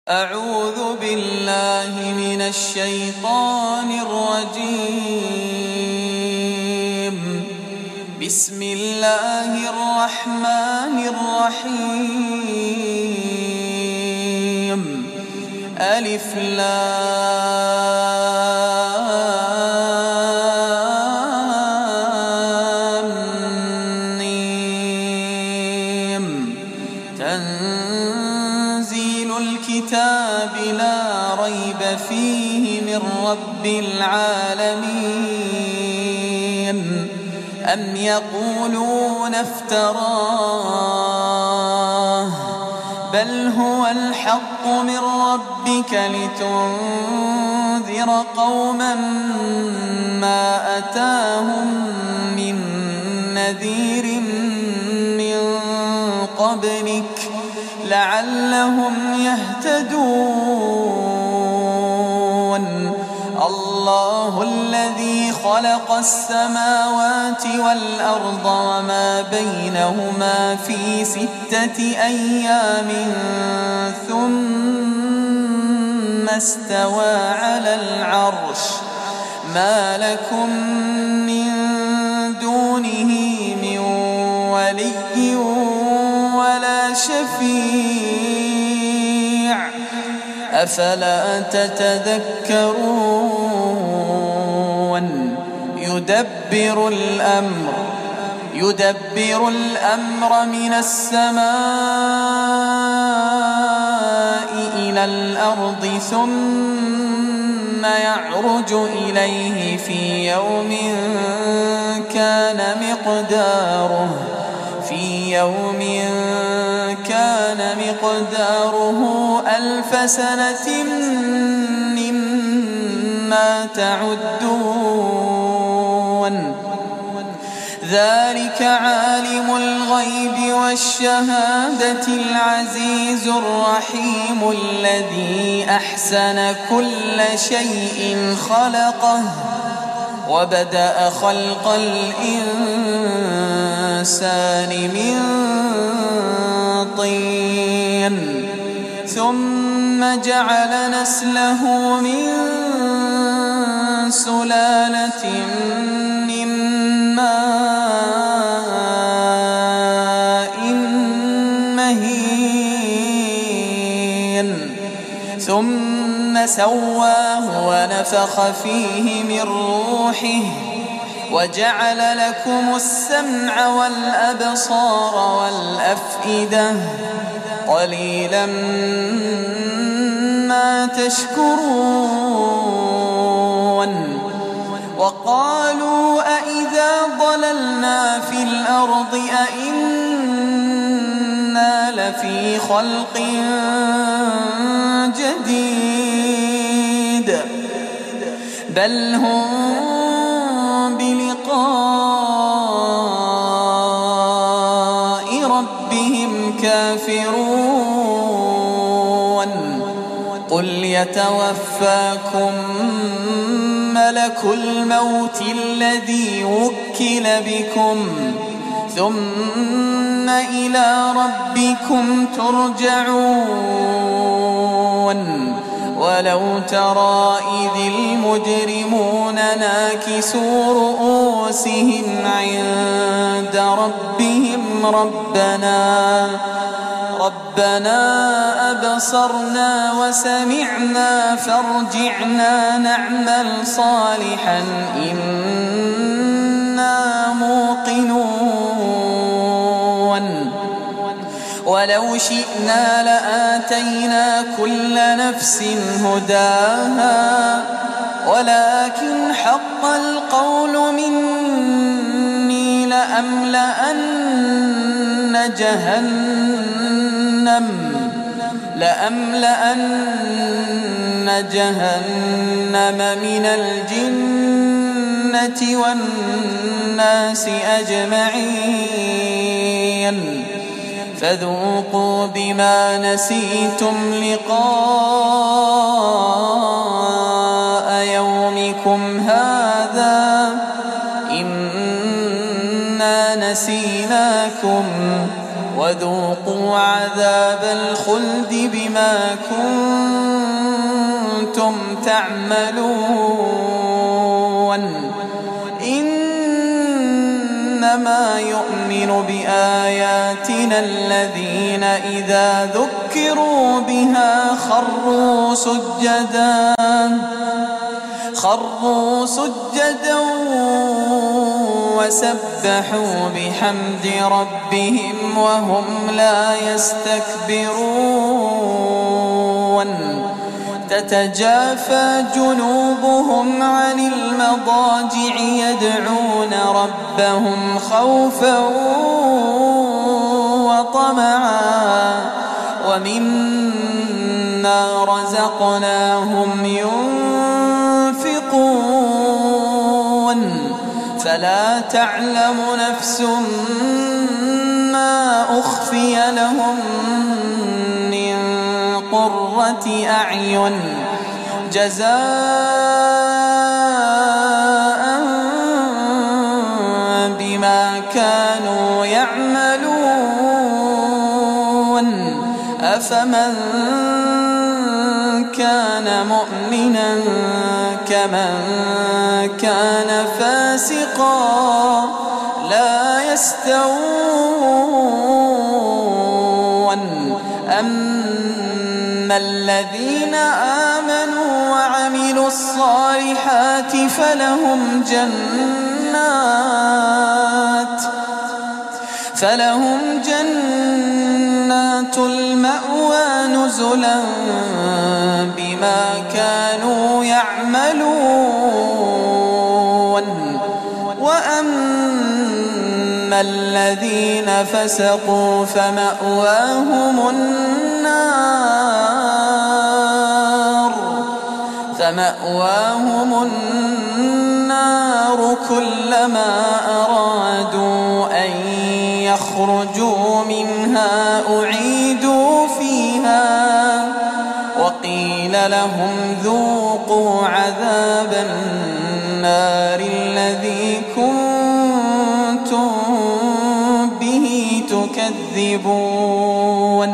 أعوذ بالله من الشيطان الرجيم. بسم الله الرحمن الرحيم. ألف لام ميم. تنزيل الكتاب لا ريب فيه من رب العالمين. أم يقولون افتراه بل هو الحق من ربك لتنذر قوما ما أتاهم من نذير من قبلك لعلهم يهتدون. الله الذي خلق السماوات والأرض وما بينهما في 6 أيام ثم استوى على العرش. ما لكم من دونه من ولي ولا شفيع أفلا تتذكرون. يدبر الأمر من السماء إلى الأرض ثم يعرج إليه في يوم كان مقداره 1000 سنة مما تعدون. ذلك عالم الغيب والشهادة العزيز الرحيم الذي أحسن كل شيء خلقه وبدأ خلق الإنسان من طين ثم جعل نسله من سلالة من ماء مهين ثم سواه ونفخ فيه من روحه وجعل لكم السمع والأبصار والأفئدة قليلا ما تشكرون. وقالوا أإذا ضللنا في الأرض أإنا لفي خلق جديد بل هم بلقاء ربهم كافرون. قل يتوفاكم ملك الموت الذي وكل بكم ثم إلى ربكم ترجعون. ولو ترى إذ المجرمون ناكسوا رؤوسهم عند ربهم ربنا أبصرنا وسمعنا فارجعنا نعمل صالحا إنا موقنون. ولو شئنا لآتينا كل نفس هداها لكن حق القول مني لأملأن جهنم من الجنة والناس أجمعين. فذوقوا بما نسيتم لقاء يومكم هذا إنا نسيناكم وذوقوا عذاب الخلد بما كنتم تعملون إنما يؤمن بآياتنا الذين إذا ذكروا بها خروا سجدا وسبحوا بحمد ربهم وهم لا يستكبرون تتجافى جنوبهم عن المضاجع يدعون ربهم خوفا وطمعا ومما رزقناهم ينفقون فلا تعلم نفس ما أخفي لهم من قرة أعين جزاء بما كانوا يعملون أفمن كان مؤمنا كمن كان فاسقا لا يستوون أما الذين آمنوا وعملوا الصالحات فلهم جنات المأوى نزلا بما كانوا يعملون وأما الذين فسقوا فمأواهم النار كلما أرادوا أن يخرجوا منها أعيدوا فيها وقيل لهم ذوقوا عذاب النار الذي كنتم به تكذبون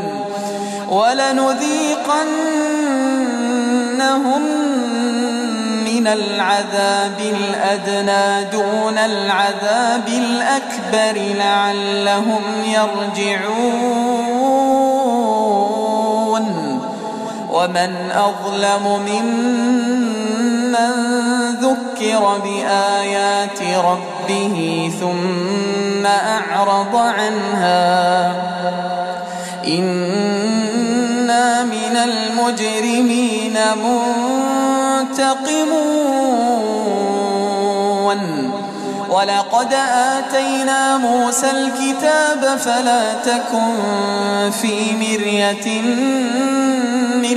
ولنذيقنهم من العذاب الأدنى دون العذاب الأكبر لعلهم يرجعون ومن أظلم ممن ذكر بآيات ربه ثم أعرض عنها إنا من المجرمين منتقمون ولقد آتينا موسى الكتاب فلا تكن في مرية من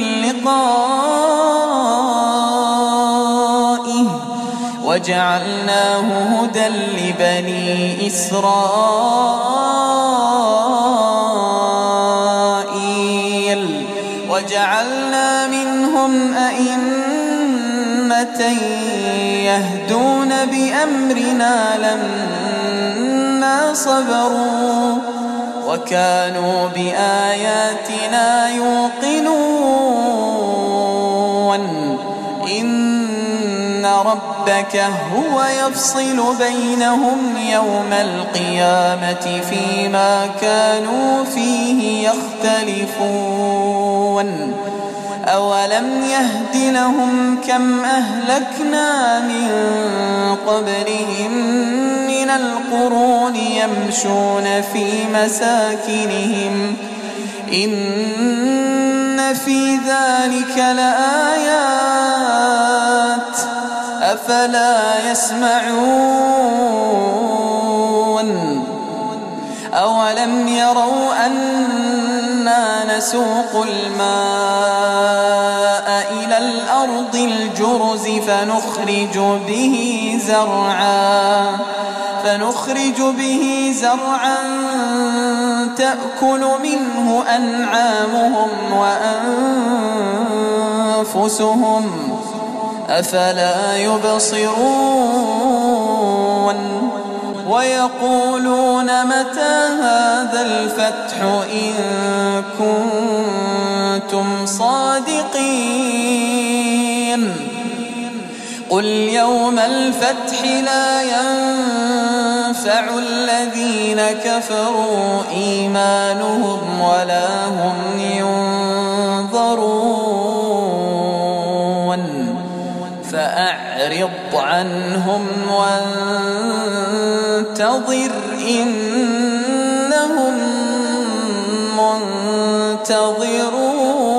لقائه وجعلناه هدى لبني إسرائيل وجعلنا منهم أئمة يهدون بأمرنا لما صبروا وكانوا بآياتنا يوقنون إن ربك هو يفصل بينهم يوم القيامة فيما كانوا فيه يختلفون أولم يهد لهم كم أهلكنا من قبلهم من القرون يمشون في مساكنهم إن في ذلك لآيات أفلا يسمعون أولم يروا أنا نسوق الماء إلى الأرض الجرز فنخرج به زرعا تأكل منه أنعامهم وأنفسهم أفلا يبصرون ويقولون متى هذا الفتح إن كنتم صادقين قل يوم الفتح لا ينفع الذين كفروا إيمانهم ولا هم ينظرون فأعرض عنهم وانتظر إنهم منتظرون.